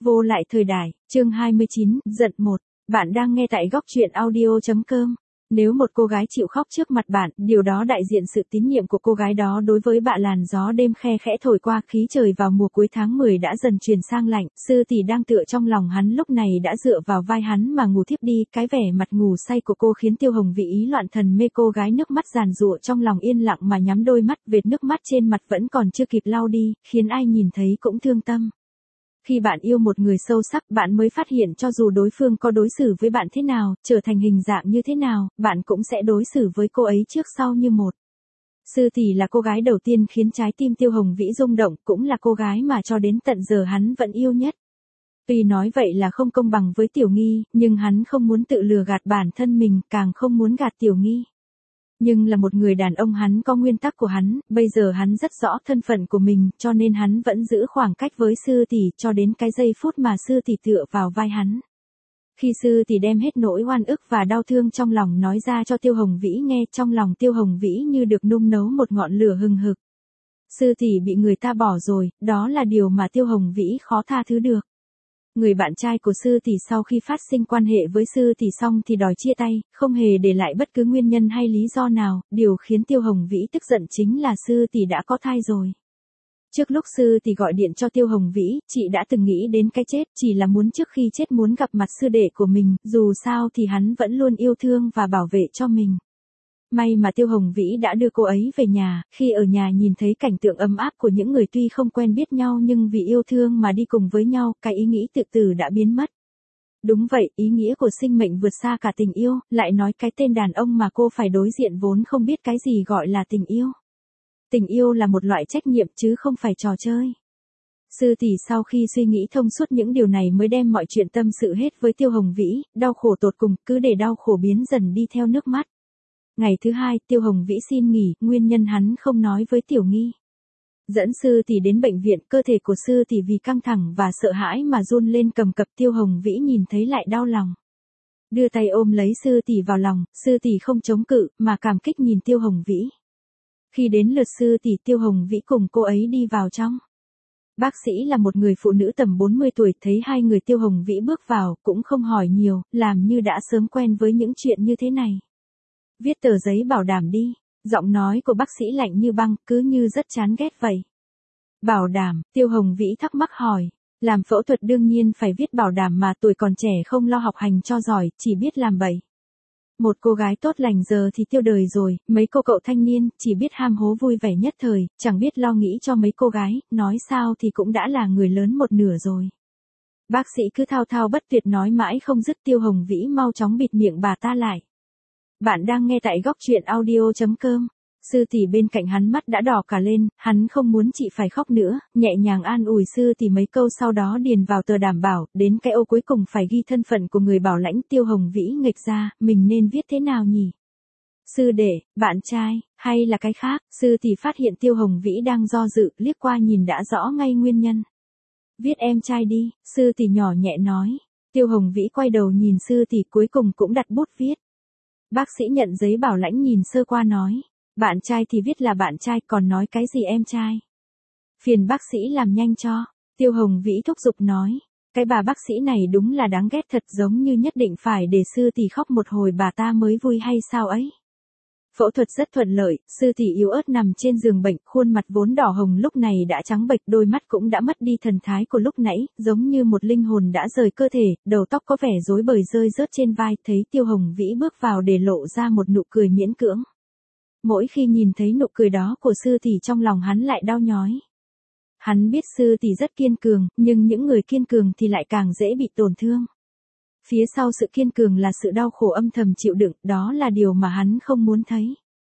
Vô lại thời đại, chương 29, giận 1. Bạn đang nghe tại góc truyện audio.com. Nếu một cô gái chịu khóc trước mặt bạn, điều đó đại diện sự tín nhiệm của cô gái đó đối với bạn. Làn gió đêm khe khẽ thổi qua, khí trời vào mùa cuối tháng 10 đã dần chuyển sang lạnh. Sư tỷ đang tựa trong lòng hắn lúc này đã dựa vào vai hắn mà ngủ thiếp đi. Cái vẻ mặt ngủ say của cô khiến Tiêu Hồng Vĩ ý loạn thần mê. Cô gái nước mắt giàn giụa trong lòng yên lặng mà nhắm đôi mắt, vệt nước mắt trên mặt vẫn còn chưa kịp lau đi, khiến ai nhìn thấy cũng thương tâm. Khi bạn yêu một người sâu sắc, bạn mới phát hiện cho dù đối phương có đối xử với bạn thế nào, trở thành hình dạng như thế nào, bạn cũng sẽ đối xử với cô ấy trước sau như một. Sư tỷ là cô gái đầu tiên khiến trái tim Tiêu Hồng Vĩ rung động, cũng là cô gái mà cho đến tận giờ hắn vẫn yêu nhất. Tuy nói vậy là không công bằng với Tiểu Nghi, nhưng hắn không muốn tự lừa gạt bản thân mình, càng không muốn gạt Tiểu Nghi. Nhưng là một người đàn ông, hắn có nguyên tắc của hắn, bây giờ hắn rất rõ thân phận của mình, cho nên hắn vẫn giữ khoảng cách với sư tỷ cho đến cái giây phút mà sư tỷ tựa vào vai hắn. Khi sư tỷ đem hết nỗi oan ức và đau thương trong lòng nói ra cho Tiêu Hồng Vĩ nghe, trong lòng Tiêu Hồng Vĩ như được nung nấu một ngọn lửa hừng hực. Sư tỷ bị người ta bỏ rồi, đó là điều mà Tiêu Hồng Vĩ khó tha thứ được. Người bạn trai của sư tỷ sau khi phát sinh quan hệ với sư tỷ xong thì đòi chia tay, không hề để lại bất cứ nguyên nhân hay lý do nào. Điều khiến Tiêu Hồng Vĩ tức giận chính là sư tỷ đã có thai rồi. Trước lúc sư tỷ gọi điện cho Tiêu Hồng Vĩ, chị đã từng nghĩ đến cái chết, chỉ là muốn trước khi chết muốn gặp mặt sư đệ của mình, dù sao thì hắn vẫn luôn yêu thương và bảo vệ cho mình. May mà Tiêu Hồng Vĩ đã đưa cô ấy về nhà, khi ở nhà nhìn thấy cảnh tượng ấm áp của những người tuy không quen biết nhau nhưng vì yêu thương mà đi cùng với nhau, cái ý nghĩ tự tử đã biến mất. Đúng vậy, ý nghĩa của sinh mệnh vượt xa cả tình yêu, lại nói cái tên đàn ông mà cô phải đối diện vốn không biết cái gì gọi là tình yêu. Tình yêu là một loại trách nhiệm chứ không phải trò chơi. Sư tỷ sau khi suy nghĩ thông suốt những điều này mới đem mọi chuyện tâm sự hết với Tiêu Hồng Vĩ, đau khổ tột cùng, cứ để đau khổ biến dần đi theo nước mắt. Ngày thứ hai, Tiêu Hồng Vĩ xin nghỉ, nguyên nhân hắn không nói với Tiểu Nghi. Dẫn sư tỷ đến bệnh viện, cơ thể của sư tỷ vì căng thẳng và sợ hãi mà run lên cầm cập. Tiêu Hồng Vĩ nhìn thấy lại đau lòng. Đưa tay ôm lấy sư tỷ vào lòng, sư tỷ không chống cự, mà cảm kích nhìn Tiêu Hồng Vĩ. Khi đến lượt sư tỷ, Tiêu Hồng Vĩ cùng cô ấy đi vào trong. Bác sĩ là một người phụ nữ tầm 40 tuổi, thấy hai người Tiêu Hồng Vĩ bước vào, cũng không hỏi nhiều, làm như đã sớm quen với những chuyện như thế này. Viết tờ giấy bảo đảm đi. Giọng nói của bác sĩ lạnh như băng, cứ như rất chán ghét vậy. Bảo đảm, Tiêu Hồng Vĩ thắc mắc hỏi. Làm phẫu thuật đương nhiên phải viết bảo đảm mà, tuổi còn trẻ không lo học hành cho giỏi, chỉ biết làm bậy. Một cô gái tốt lành giờ thì tiêu đời rồi, mấy cô cậu thanh niên, chỉ biết ham hố vui vẻ nhất thời, chẳng biết lo nghĩ cho mấy cô gái, nói sao thì cũng đã là người lớn một nửa rồi. Bác sĩ cứ thao thao bất tuyệt nói mãi không dứt. Tiêu Hồng Vĩ mau chóng bịt miệng bà ta lại. Bạn đang nghe tại góc truyện audio.com. Sư tỷ bên cạnh hắn mắt đã đỏ cả lên, hắn không muốn chị phải khóc nữa, nhẹ nhàng an ủi sư tỷ mấy câu, sau đó điền vào tờ đảm bảo, đến cái ô cuối cùng phải ghi thân phận của người bảo lãnh. Tiêu Hồng Vĩ nghịch ra, mình nên viết thế nào nhỉ? Sư đệ, bạn trai, hay là cái khác? Sư tỷ phát hiện Tiêu Hồng Vĩ đang do dự, liếc qua nhìn đã rõ ngay nguyên nhân. Viết em trai đi, sư tỷ nhỏ nhẹ nói. Tiêu Hồng Vĩ quay đầu nhìn sư tỷ, cuối cùng cũng đặt bút viết. Bác sĩ nhận giấy bảo lãnh nhìn sơ qua nói. Bạn trai thì viết là bạn trai, còn nói cái gì em trai? Phiền bác sĩ làm nhanh cho. Tiêu Hồng Vĩ thúc giục nói. Cái bà bác sĩ này đúng là đáng ghét thật, giống như nhất định phải để sư tỷ khóc một hồi bà ta mới vui hay sao ấy. Phẫu thuật rất thuận lợi, sư tỷ yếu ớt nằm trên giường bệnh, khuôn mặt vốn đỏ hồng lúc này đã trắng bệch, đôi mắt cũng đã mất đi thần thái của lúc nãy, giống như một linh hồn đã rời cơ thể, đầu tóc có vẻ rối bời rơi rớt trên vai. Thấy Tiêu Hồng Vĩ bước vào để lộ ra một nụ cười miễn cưỡng. Mỗi khi nhìn thấy nụ cười đó của sư tỷ trong lòng hắn lại đau nhói. Hắn biết sư tỷ rất kiên cường, nhưng những người kiên cường thì lại càng dễ bị tổn thương. Phía sau sự kiên cường là sự đau khổ âm thầm chịu đựng, đó là điều mà hắn không muốn thấy.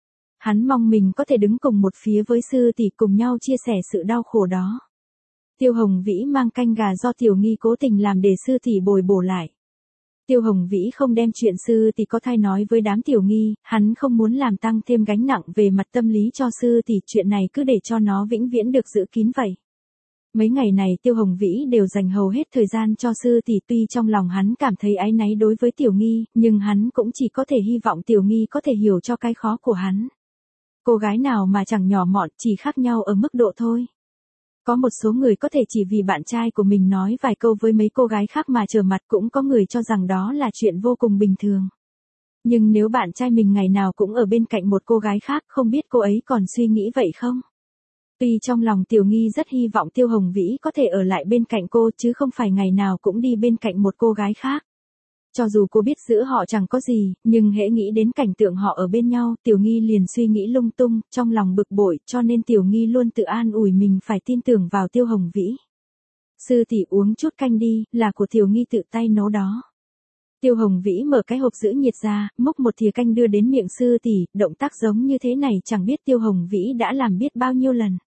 Hắn mong mình có thể đứng cùng một phía với sư tỷ, cùng nhau chia sẻ sự đau khổ đó. Tiêu Hồng Vĩ mang canh gà do Tiểu Nghi cố tình làm để sư tỷ bồi bổ lại. Tiêu Hồng Vĩ không đem chuyện sư tỷ có thai nói với đám Tiểu Nghi, hắn không muốn làm tăng thêm gánh nặng về mặt tâm lý cho sư tỷ, chuyện này cứ để cho nó vĩnh viễn được giữ kín vậy. Mấy ngày này Tiêu Hồng Vĩ đều dành hầu hết thời gian cho sư tỷ, tuy trong lòng hắn cảm thấy áy náy đối với Tiểu Nghi, nhưng hắn cũng chỉ có thể hy vọng Tiểu Nghi có thể hiểu cho cái khó của hắn. Cô gái nào mà chẳng nhỏ mọn, chỉ khác nhau ở mức độ thôi. Có một số người có thể chỉ vì bạn trai của mình nói vài câu với mấy cô gái khác mà trở mặt, cũng có người cho rằng đó là chuyện vô cùng bình thường. Nhưng nếu bạn trai mình ngày nào cũng ở bên cạnh một cô gái khác, không biết cô ấy còn suy nghĩ vậy không? Tuy trong lòng Tiểu Nghi rất hy vọng Tiêu Hồng Vĩ có thể ở lại bên cạnh cô chứ không phải ngày nào cũng đi bên cạnh một cô gái khác. Cho dù cô biết giữa họ chẳng có gì, nhưng hễ nghĩ đến cảnh tượng họ ở bên nhau, Tiểu Nghi liền suy nghĩ lung tung, trong lòng bực bội, cho nên Tiểu Nghi luôn tự an ủi mình phải tin tưởng vào Tiêu Hồng Vĩ. Sư tỷ uống chút canh đi, là của Tiểu Nghi tự tay nấu đó. Tiêu Hồng Vĩ mở cái hộp giữ nhiệt ra, múc một thìa canh đưa đến miệng sư tỷ, động tác giống như thế này chẳng biết Tiêu Hồng Vĩ đã làm biết bao nhiêu lần.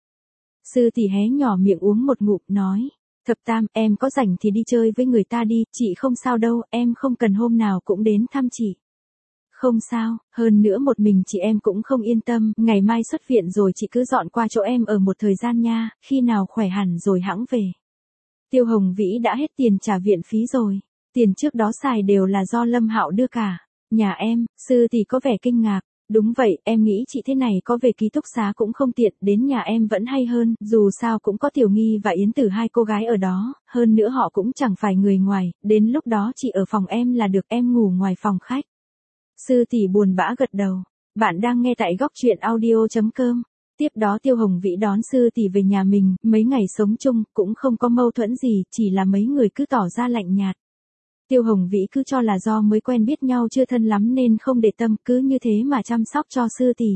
Sư tỷ hé nhỏ miệng uống một ngụm, nói. Thập Tam, em có rảnh thì đi chơi với người ta đi, chị không sao đâu, em không cần hôm nào cũng đến thăm chị. Không sao, hơn nữa một mình chị em cũng không yên tâm, ngày mai xuất viện rồi chị cứ dọn qua chỗ em ở một thời gian nha, khi nào khỏe hẳn rồi hẵng về. Tiêu Hồng Vĩ đã hết tiền trả viện phí rồi, tiền trước đó xài đều là do Lâm Hạo đưa cả. Nhà em, sư tỷ có vẻ kinh ngạc. Đúng vậy, em nghĩ chị thế này có về ký túc xá cũng không tiện, đến nhà em vẫn hay hơn, dù sao cũng có Tiểu Nghi và Yến Tử hai cô gái ở đó, hơn nữa họ cũng chẳng phải người ngoài, đến lúc đó chị ở phòng em là được, em ngủ ngoài phòng khách. Sư tỷ buồn bã gật đầu. Bạn đang nghe tại góc truyện audio.com. Tiếp đó Tiêu Hồng Vĩ đón sư tỷ về nhà mình, mấy ngày sống chung, cũng không có mâu thuẫn gì, chỉ là mấy người cứ tỏ ra lạnh nhạt. Tiêu Hồng Vĩ cứ cho là do mới quen biết nhau chưa thân lắm nên không để tâm, cứ như thế mà chăm sóc cho sư tỷ.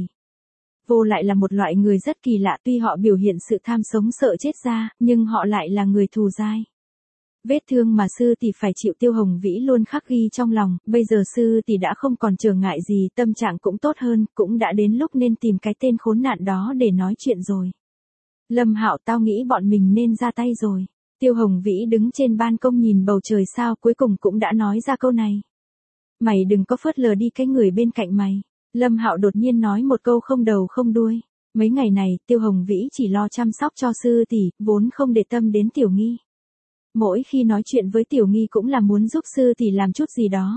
Vô lại là một loại người rất kỳ lạ, tuy họ biểu hiện sự tham sống sợ chết ra, nhưng họ lại là người thù dai. Vết thương mà sư tỷ phải chịu Tiêu Hồng Vĩ luôn khắc ghi trong lòng, bây giờ sư tỷ đã không còn trở ngại gì, tâm trạng cũng tốt hơn, cũng đã đến lúc nên tìm cái tên khốn nạn đó để nói chuyện rồi. Lâm Hạo, tao nghĩ bọn mình nên ra tay rồi. Tiêu Hồng Vĩ đứng trên ban công nhìn bầu trời sao, cuối cùng cũng đã nói ra câu này. Mày đừng có phớt lờ đi cái người bên cạnh mày. Lâm Hạo đột nhiên nói một câu không đầu không đuôi. Mấy ngày này, Tiêu Hồng Vĩ chỉ lo chăm sóc cho sư tỷ, vốn không để tâm đến Tiểu Nghi. Mỗi khi nói chuyện với Tiểu Nghi cũng là muốn giúp sư tỷ làm chút gì đó.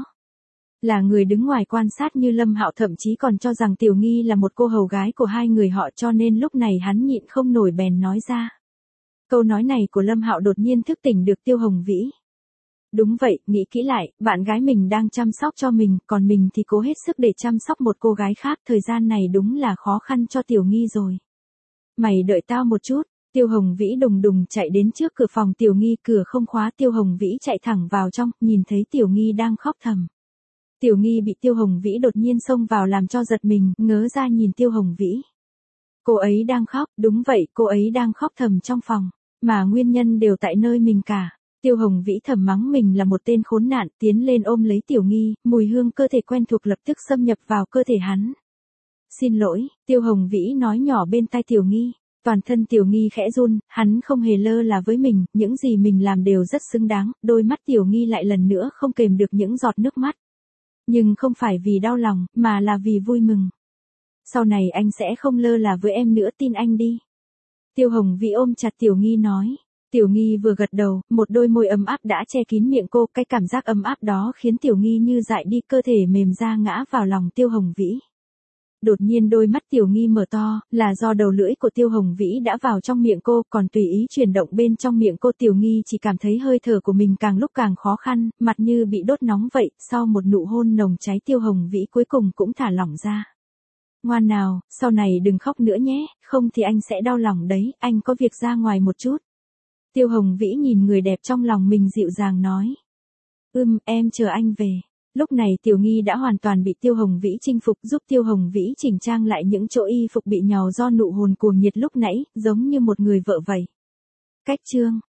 Là người đứng ngoài quan sát như Lâm Hạo thậm chí còn cho rằng Tiểu Nghi là một cô hầu gái của hai người họ, cho nên lúc này hắn nhịn không nổi bèn nói ra. Câu nói này của Lâm Hạo đột nhiên thức tỉnh được Tiêu Hồng Vĩ. Đúng vậy, nghĩ kỹ lại, bạn gái mình đang chăm sóc cho mình, còn mình thì cố hết sức để chăm sóc một cô gái khác, thời gian này đúng là khó khăn cho Tiểu Nghi rồi. Mày đợi tao một chút. Tiêu Hồng Vĩ đùng đùng chạy đến trước cửa phòng Tiểu Nghi, cửa không khóa, Tiêu Hồng Vĩ chạy thẳng vào trong, nhìn thấy Tiểu Nghi đang khóc thầm. Tiểu Nghi bị Tiêu Hồng Vĩ đột nhiên xông vào làm cho giật mình, ngớ ra nhìn Tiêu Hồng Vĩ. Cô ấy đang khóc, đúng vậy, cô ấy đang khóc thầm trong phòng, mà nguyên nhân đều tại nơi mình cả. Tiêu Hồng Vĩ thầm mắng mình là một tên khốn nạn, tiến lên ôm lấy Tiểu Nghi, mùi hương cơ thể quen thuộc lập tức xâm nhập vào cơ thể hắn. Xin lỗi, Tiêu Hồng Vĩ nói nhỏ bên tai Tiểu Nghi. Toàn thân Tiểu Nghi khẽ run, hắn không hề lơ là với mình, những gì mình làm đều rất xứng đáng, đôi mắt Tiểu Nghi lại lần nữa không kềm được những giọt nước mắt. Nhưng không phải vì đau lòng, mà là vì vui mừng. Sau này anh sẽ không lơ là với em nữa, tin anh đi. Tiêu Hồng Vĩ ôm chặt Tiểu Nghi nói. Tiểu Nghi vừa gật đầu, một đôi môi ấm áp đã che kín miệng cô, cái cảm giác ấm áp đó khiến Tiểu Nghi như dại đi, cơ thể mềm ra ngã vào lòng Tiêu Hồng Vĩ. Đột nhiên đôi mắt Tiểu Nghi mở to, là do đầu lưỡi của Tiêu Hồng Vĩ đã vào trong miệng cô, còn tùy ý chuyển động bên trong miệng cô. Tiểu Nghi chỉ cảm thấy hơi thở của mình càng lúc càng khó khăn, mặt như bị đốt nóng vậy, sau một nụ hôn nồng cháy Tiêu Hồng Vĩ cuối cùng cũng thả lỏng ra. Ngoan nào, sau này đừng khóc nữa nhé, không thì anh sẽ đau lòng đấy, anh có việc ra ngoài một chút. Tiêu Hồng Vĩ nhìn người đẹp trong lòng mình dịu dàng nói. Em chờ anh về. Lúc này Tiểu Nghi đã hoàn toàn bị Tiêu Hồng Vĩ chinh phục, giúp Tiêu Hồng Vĩ chỉnh trang lại những chỗ y phục bị nhàu do nụ hôn cuồng nhiệt lúc nãy, giống như một người vợ vậy. Cách chương